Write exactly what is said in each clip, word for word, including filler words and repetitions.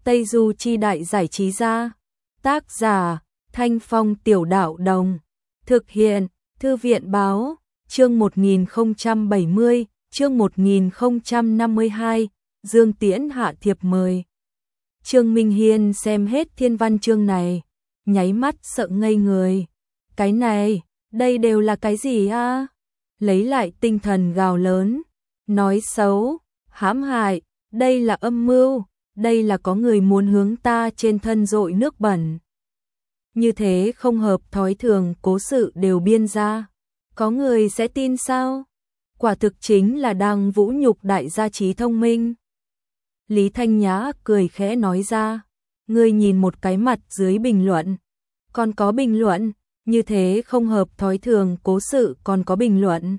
Tây Du Chi Đại Giải Trí Gia. Tác giả Thanh Phong Tiểu Đạo Đồng. Thực hiện Thư viện Báo. Chương một nghìn không trăm bảy mươi, chương một nghìn không trăm năm mươi hai, Dương Tiễn hạ thiệp mời. Trương Minh Hiên xem hết thiên văn chương này, nháy mắt sợ ngây người. Cái này, đây đều là cái gì a? Lấy lại tinh thần gào lớn, nói xấu, hãm hại, đây là âm mưu, đây là có người muốn hướng ta trên thân dội nước bẩn. Như thế không hợp thói thường cố sự đều biên ra, có người sẽ tin sao? Quả thực chính là đang vũ nhục đại gia trí thông minh. Lý Thanh Nhã cười khẽ nói ra, ngươi nhìn một cái mặt dưới bình luận, còn có bình luận, như thế không hợp thói thường cố sự còn có bình luận.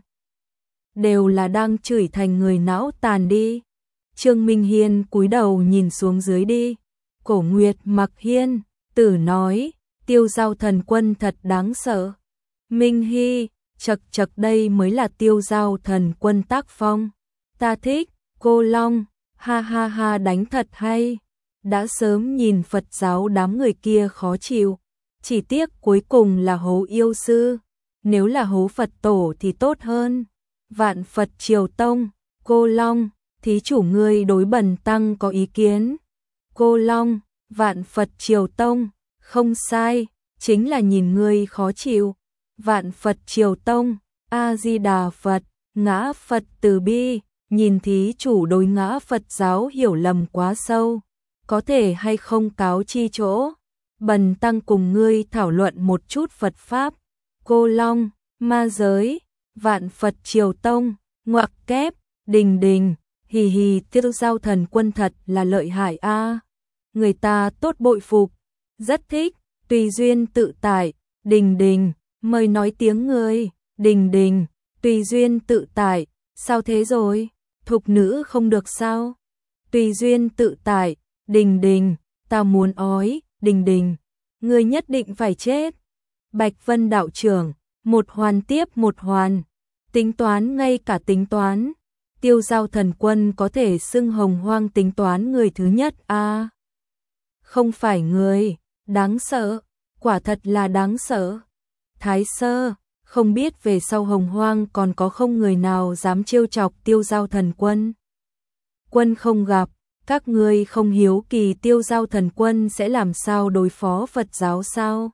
Đều là đang chửi thành người não tàn đi. Trương Minh Hiên cúi đầu nhìn xuống dưới đi. Cổ Nguyệt Mặc Hiên, tử nói, Tiêu Giao Thần Quân thật đáng sợ. Minh Hy, chật chật đây mới là Tiêu Giao Thần Quân tác phong. Ta thích, cô Long, ha ha ha đánh thật hay. Đã sớm nhìn Phật giáo đám người kia khó chịu. Chỉ tiếc cuối cùng là hố yêu sư. Nếu là hố Phật tổ thì tốt hơn. Vạn Phật Triều Tông, cô Long, thí chủ ngươi đối bần tăng có ý kiến. Cô Long, Vạn Phật Triều Tông, không sai, chính là nhìn ngươi khó chịu. Vạn Phật Triều Tông, A-di-đà Phật, ngã Phật từ bi, nhìn thí chủ đối ngã Phật giáo hiểu lầm quá sâu. Có thể hay không cáo chi chỗ, bần tăng cùng ngươi thảo luận một chút Phật Pháp. Cô Long, ma giới, Vạn Phật Triều Tông, ngoặc kép, đình đình, hì hì Tiêu Giao Thần Quân thật là lợi hại a. Người ta tốt bội phục, rất thích, tùy duyên tự tại, đình đình, mời nói tiếng người, đình đình, tùy duyên tự tại, sao thế rồi, thục nữ không được sao? Tùy duyên tự tại, đình đình, ta muốn ói, đình đình, người nhất định phải chết. Bạch Vân đạo trưởng, một hoàn tiếp một hoàn, tính toán ngay cả tính toán. Tiêu Giao Thần Quân có thể xưng hồng hoang tính toán người thứ nhất a. À, không phải người, đáng sợ, quả thật là đáng sợ. Thái Sơ, không biết về sau hồng hoang còn có không người nào dám trêu chọc Tiêu Giao Thần Quân. Quân không gặp, các ngươi không hiếu kỳ Tiêu Giao Thần Quân sẽ làm sao đối phó Phật giáo sao?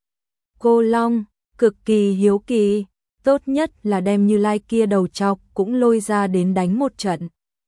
Cô Long, cực kỳ hiếu kỳ. Tốt nhất là đem Như Lai kia đầu chọc cũng lôi ra đến đánh một trận.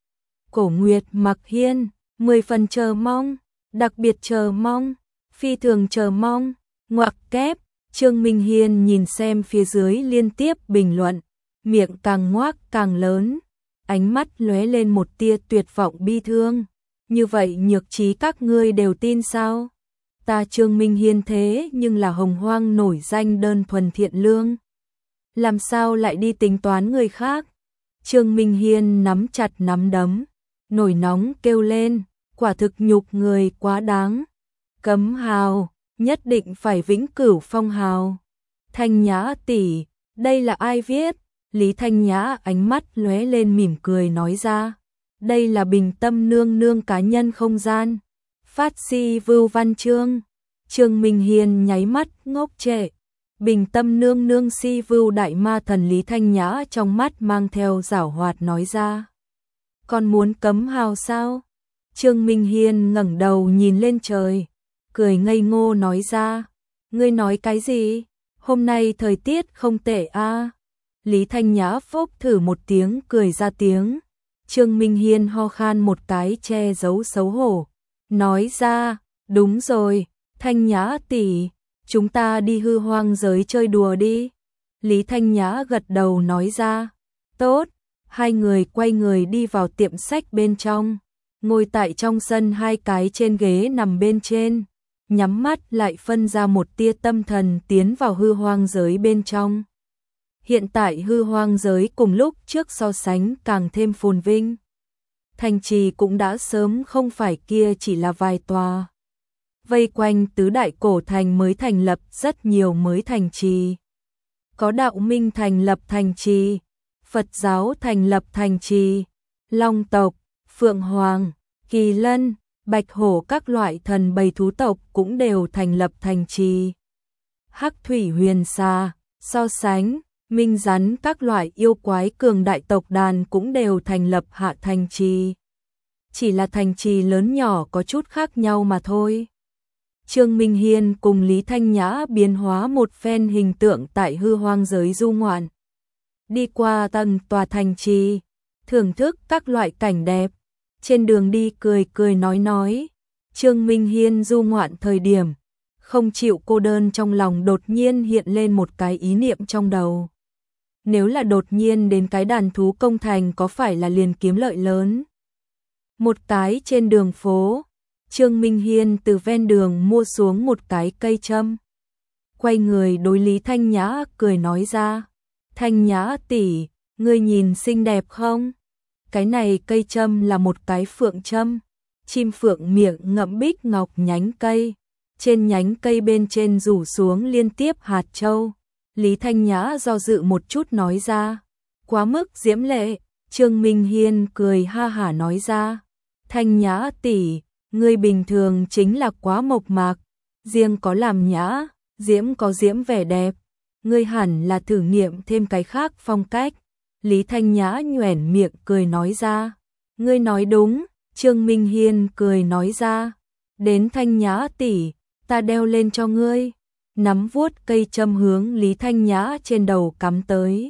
Cổ Nguyệt Mặc Hiên, mười phần chờ mong, đặc biệt chờ mong, phi thường chờ mong, ngoặc kép. Trương Minh Hiên nhìn xem phía dưới liên tiếp bình luận, miệng càng ngoác càng lớn, ánh mắt lóe lên một tia tuyệt vọng bi thương. Như vậy nhược trí các ngươi đều tin sao? Ta Trương Minh Hiên thế nhưng là hồng hoang nổi danh đơn thuần thiện lương. Làm sao lại đi tính toán người khác? Trương Minh Hiên nắm chặt nắm đấm, nổi nóng kêu lên, quả thực nhục người quá đáng. Cấm hào, nhất định phải vĩnh cửu phong hào. Thanh Nhã tỷ, đây là ai viết? Lý Thanh Nhã ánh mắt lóe lên mỉm cười nói ra, đây là Bình Tâm nương nương cá nhân không gian. Phát si vưu văn chương. Trương Minh Hiên nháy mắt ngốc trệ. Bình Tâm nương nương si vưu đại ma thần. Lý Thanh Nhã trong mắt mang theo giảo hoạt nói ra, còn muốn cấm hào sao? Trương Minh Hiên ngẩng đầu nhìn lên trời, cười ngây ngô nói ra, ngươi nói cái gì? Hôm nay thời tiết không tệ a. À? Lý Thanh Nhã phốc thử một tiếng cười ra tiếng. Trương Minh Hiên ho khan một cái che giấu xấu hổ, nói ra, đúng rồi, Thanh Nhã tỷ, chúng ta đi hư hoang giới chơi đùa đi. Lý Thanh Nhã gật đầu nói ra, tốt. Hai người quay người đi vào tiệm sách bên trong, ngồi tại trong sân hai cái trên ghế nằm bên trên, nhắm mắt lại phân ra một tia tâm thần tiến vào hư hoang giới bên trong. Hiện tại hư hoang giới cùng lúc trước so sánh càng thêm phồn vinh. Thành trì cũng đã sớm không phải kia chỉ là vài tòa. Vây quanh tứ đại cổ thành mới thành lập rất nhiều mới thành trì. Có đạo minh thành lập thành trì, Phật giáo thành lập thành trì, Long tộc, Phượng Hoàng, Kỳ Lân, bạch hổ các loại thần bầy thú tộc cũng đều thành lập thành trì. Hắc thủy huyền xà, so sánh, minh rắn các loại yêu quái cường đại tộc đàn cũng đều thành lập hạ thành trì. Chỉ là thành trì lớn nhỏ có chút khác nhau mà thôi. Trương Minh Hiên cùng Lý Thanh Nhã biến hóa một phen hình tượng tại hư hoang giới du ngoạn. Đi qua tầng tòa thành trì, thưởng thức các loại cảnh đẹp. Trên đường đi cười cười nói nói. Trương Minh Hiên du ngoạn thời điểm, không chịu cô đơn trong lòng đột nhiên hiện lên một cái ý niệm trong đầu. Nếu là đột nhiên đến cái đàn thú công thành có phải là liền kiếm lợi lớn. Một cái trên đường phố, Trương Minh Hiên từ ven đường mua xuống một cái cây châm. Quay người đối Lý Thanh Nhã cười nói ra. Thanh Nhã tỷ, ngươi nhìn xinh đẹp không? Cái này cây châm là một cái phượng châm. Chim phượng miệng ngậm bích ngọc nhánh cây. Trên nhánh cây bên trên rủ xuống liên tiếp hạt châu. Lý Thanh Nhã do dự một chút nói ra. Quá mức diễm lệ. Trương Minh Hiên cười ha hả nói ra. Thanh Nhã tỷ, ngươi bình thường chính là quá mộc mạc. Riêng có làm nhã, diễm có diễm vẻ đẹp. Ngươi hẳn là thử nghiệm thêm cái khác phong cách. Lý Thanh Nhã nhoẻn miệng cười nói ra. Ngươi nói đúng. Trương Minh Hiên cười nói ra. Đến Thanh Nhã tỷ, ta đeo lên cho ngươi. Nắm vuốt cây châm hướng Lý Thanh Nhã trên đầu cắm tới.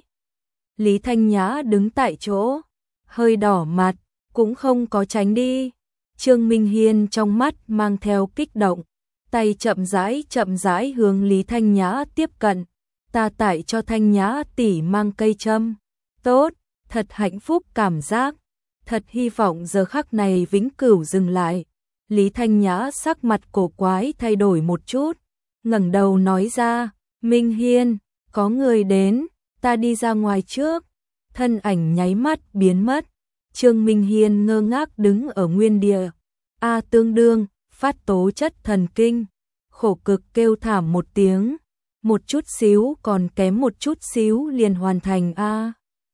Lý Thanh Nhã đứng tại chỗ, hơi đỏ mặt, cũng không có tránh đi. Trương Minh Hiên trong mắt mang theo kích động, tay chậm rãi chậm rãi hướng Lý Thanh Nhã tiếp cận. Ta tại cho Thanh Nhã tỷ mang cây châm. Tốt, thật hạnh phúc cảm giác, thật hy vọng giờ khắc này vĩnh cửu dừng lại. Lý Thanh Nhã sắc mặt cổ quái thay đổi một chút, ngẩng đầu nói ra, Minh Hiên, có người đến, ta đi ra ngoài trước. Thân ảnh nháy mắt biến mất. Trương Minh Hiên ngơ ngác đứng ở nguyên địa. A tương đương, phát tố chất thần kinh, khổ cực kêu thảm một tiếng, một chút xíu còn kém một chút xíu liền hoàn thành a.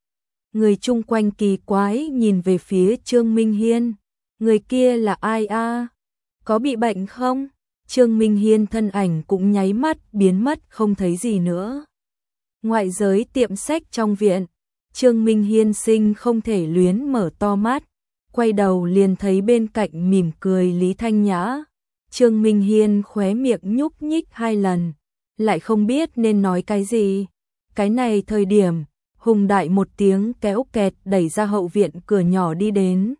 Người chung quanh kỳ quái nhìn về phía Trương Minh Hiên, người kia là ai a? Có bị bệnh không? Trương Minh Hiên thân ảnh cũng nháy mắt biến mất không thấy gì nữa. Ngoại giới tiệm sách trong viện, Trương Minh Hiên sinh không thể luyến mở to mắt, quay đầu liền thấy bên cạnh mỉm cười Lý Thanh Nhã. Trương Minh Hiên khóe miệng nhúc nhích hai lần, lại không biết nên nói cái gì. Cái này thời điểm, Hùng Đại một tiếng kéo kẹt đẩy ra hậu viện cửa nhỏ đi đến.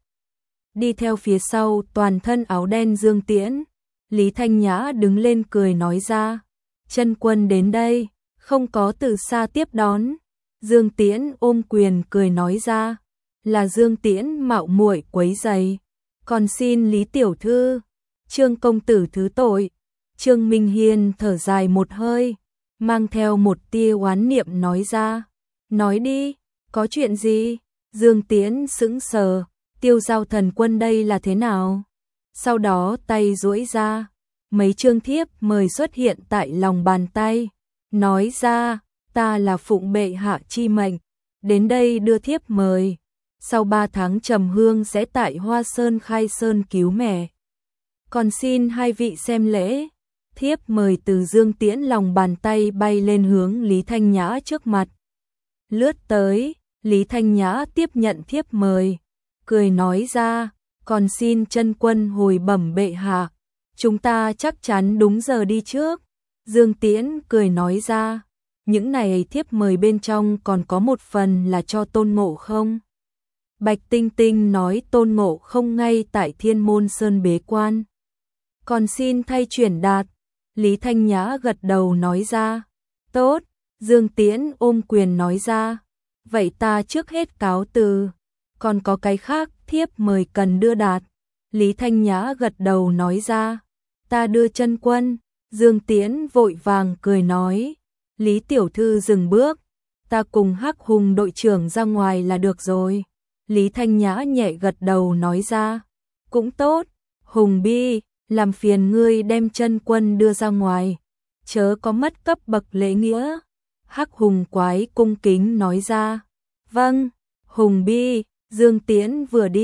Đi theo phía sau toàn thân áo đen Dương Tiễn. Lý Thanh Nhã đứng lên cười nói ra. Chân quân đến đây, không có từ xa tiếp đón. Dương Tiễn ôm quyền cười nói ra. Là Dương Tiễn mạo muội quấy rầy, còn xin Lý tiểu thư, Trương công tử thứ tội. Trương Minh Hiên thở dài một hơi, mang theo một tia oán niệm nói ra. Nói đi, có chuyện gì? Dương Tiễn sững sờ, Tiêu Giao thần quân đây là thế nào? Sau đó tay duỗi ra, mấy chương thiếp mời xuất hiện tại lòng bàn tay, nói ra, ta là phụng bệ hạ chi mệnh, đến đây đưa thiếp mời. Sau ba tháng trầm hương sẽ tại Hoa Sơn khai sơn cứu mẹ. Còn xin hai vị xem lễ. Thiếp mời từ Dương Tiễn lòng bàn tay bay lên hướng Lý Thanh Nhã trước mặt. Lướt tới, Lý Thanh Nhã tiếp nhận thiếp mời, cười nói ra, còn xin chân quân hồi bẩm bệ hạ, chúng ta chắc chắn đúng giờ đi trước. Dương Tiễn cười nói ra, những này thiếp mời bên trong còn có một phần là cho Tôn Ngộ Không. Bạch Tinh Tinh nói Tôn Ngộ Không ngay tại Thiên Môn Sơn bế quan. Còn xin thay chuyển đạt. Lý Thanh Nhã gật đầu nói ra. Tốt, Dương Tiễn ôm quyền nói ra. Vậy ta trước hết cáo từ. Còn có cái khác thiếp mời cần đưa đạt. Lý Thanh Nhã gật đầu nói ra. Ta đưa chân quân. Dương Tiễn vội vàng cười nói. Lý tiểu thư dừng bước. Ta cùng Hắc Hùng đội trưởng ra ngoài là được rồi. Lý Thanh Nhã nhẹ gật đầu nói ra. Cũng tốt, Hùng Bi, làm phiền ngươi đem chân quân đưa ra ngoài. Chớ có mất cấp bậc lễ nghĩa. Hắc Hùng quái cung kính nói ra. Vâng, Hùng Bi. Dương Tiễn vừa đi,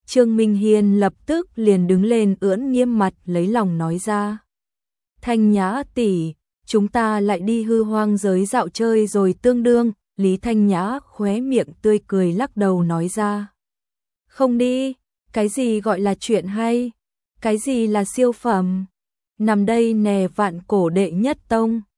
Trương Minh Hiên lập tức liền đứng lên ưỡn nghiêm mặt lấy lòng nói ra. Thanh Nhã tỷ, chúng ta lại đi hư hoang giới dạo chơi rồi tương đương. Lý Thanh Nhã khóe miệng tươi cười lắc đầu nói ra. Không đi, cái gì gọi là chuyện hay, cái gì là siêu phẩm, nằm đây nè vạn cổ đệ nhất tông.